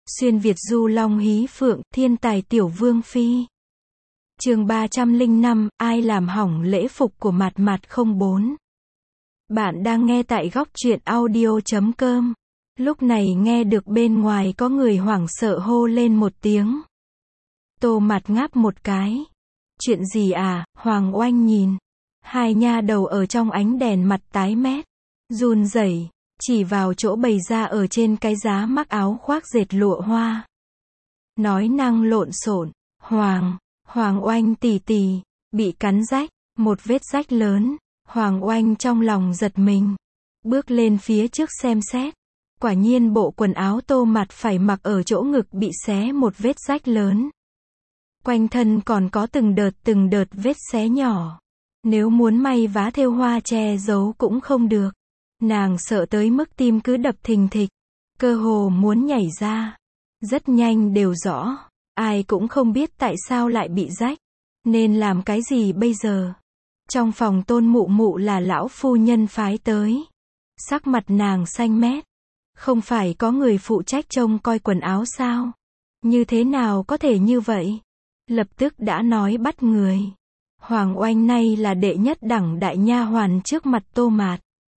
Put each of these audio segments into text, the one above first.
Xuyên Việt du long hí phượng, thiên tài tiểu vương phi. Chương 305, ai làm hỏng lễ phục của Mạt Mạt 04. Bạn đang nghe tại góc truyện audio.com. Lúc này nghe được bên ngoài có người hoảng sợ hô lên một tiếng. Tô Mạt ngáp một cái. Chuyện gì à? Hoàng Oanh nhìn. Hai nha đầu ở trong ánh đèn mặt tái mét, run rẩy, chỉ vào chỗ bày ra ở trên cái giá mắc áo khoác dệt lụa hoa. Nói năng lộn xộn, Hoàng Oanh tỉ tỉ, bị cắn rách, một vết rách lớn. Hoàng Oanh trong lòng giật mình, bước lên phía trước xem xét. Quả nhiên bộ quần áo Tô Mạt phải mặc ở chỗ ngực bị xé một vết rách lớn. Quanh thân còn có từng đợt vết xé nhỏ. Nếu muốn may vá thêu hoa che giấu cũng không được. Nàng sợ tới mức tim cứ đập thình thịch, cơ hồ muốn nhảy ra. Rất nhanh đều rõ, ai cũng không biết tại sao lại bị rách, nên làm cái gì bây giờ. Trong phòng Tôn Mụ Mụ là lão phu nhân phái tới. Sắc mặt nàng xanh mét. Không phải có người phụ trách trông coi quần áo sao? Như thế nào có thể như vậy? Lập tức đã nói bắt người. Hoàng Oanh nay là đệ nhất đẳng đại nha hoàn trước mặt Tô Mạt.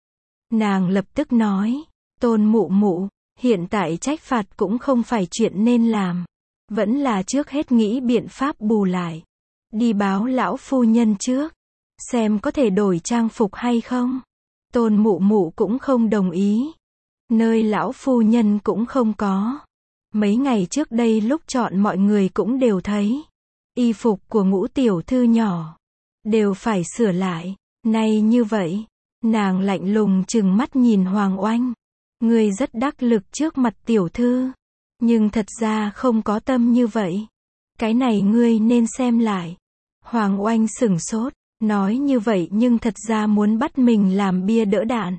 Nàng lập tức nói, Tôn Mụ Mụ, hiện tại trách phạt cũng không phải chuyện nên làm. Vẫn là trước hết nghĩ biện pháp bù lại. Đi báo lão phu nhân trước, xem có thể đổi trang phục hay không. Tôn Mụ Mụ cũng không đồng ý. Nơi lão phu nhân cũng không có. Mấy ngày trước đây lúc chọn mọi người cũng đều thấy. Y phục của Ngũ tiểu thư nhỏ đều phải sửa lại. Nay như vậy, nàng lạnh lùng trừng mắt nhìn Hoàng Oanh. Ngươi rất đắc lực trước mặt tiểu thư, nhưng thật ra không có tâm như vậy. Cái này ngươi nên xem lại. Hoàng Oanh sửng sốt, nói như vậy nhưng thật ra muốn bắt mình làm bia đỡ đạn.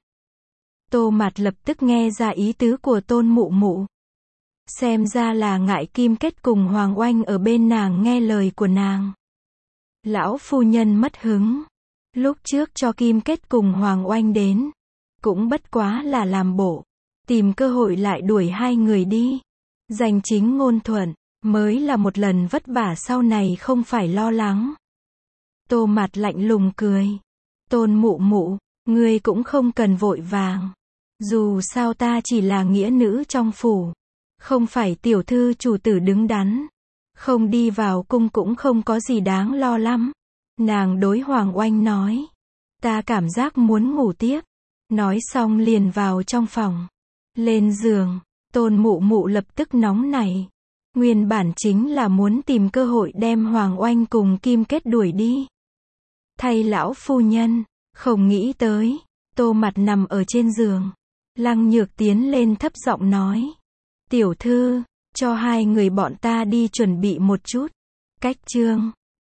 Tô Mạt lập tức nghe ra ý tứ của Tôn Mụ Mụ. Xem ra là ngại Kim Kết cùng Hoàng Oanh ở bên nàng nghe lời của nàng. Lão phu nhân mất hứng. Lúc trước cho Kim Kết cùng Hoàng Oanh đến, cũng bất quá là làm bộ, tìm cơ hội lại đuổi hai người đi. Danh chính ngôn thuận, mới là một lần vất vả sau này không phải lo lắng. Tô Mạt lạnh lùng cười. Tôn Mụ Mụ, ngươi cũng không cần vội vàng. Dù sao ta chỉ là nghĩa nữ trong phủ, không phải tiểu thư chủ tử đứng đắn. Không đi vào cung cũng không có gì đáng lo lắm. Nàng đối Hoàng Oanh nói. Ta cảm giác muốn ngủ tiếp. Nói xong liền vào trong phòng. Lên giường, Tôn Mụ Mụ lập tức nóng nảy. Nguyên bản chính là muốn tìm cơ hội đem Hoàng Oanh cùng Kim Kết đuổi đi. Thay lão phu nhân, không nghĩ tới. Tô Mạt nằm ở trên giường. Lăng Nhược tiến lên thấp giọng nói. Tiểu thư, cho hai người bọn ta đi chuẩn bị một chút. Cách chương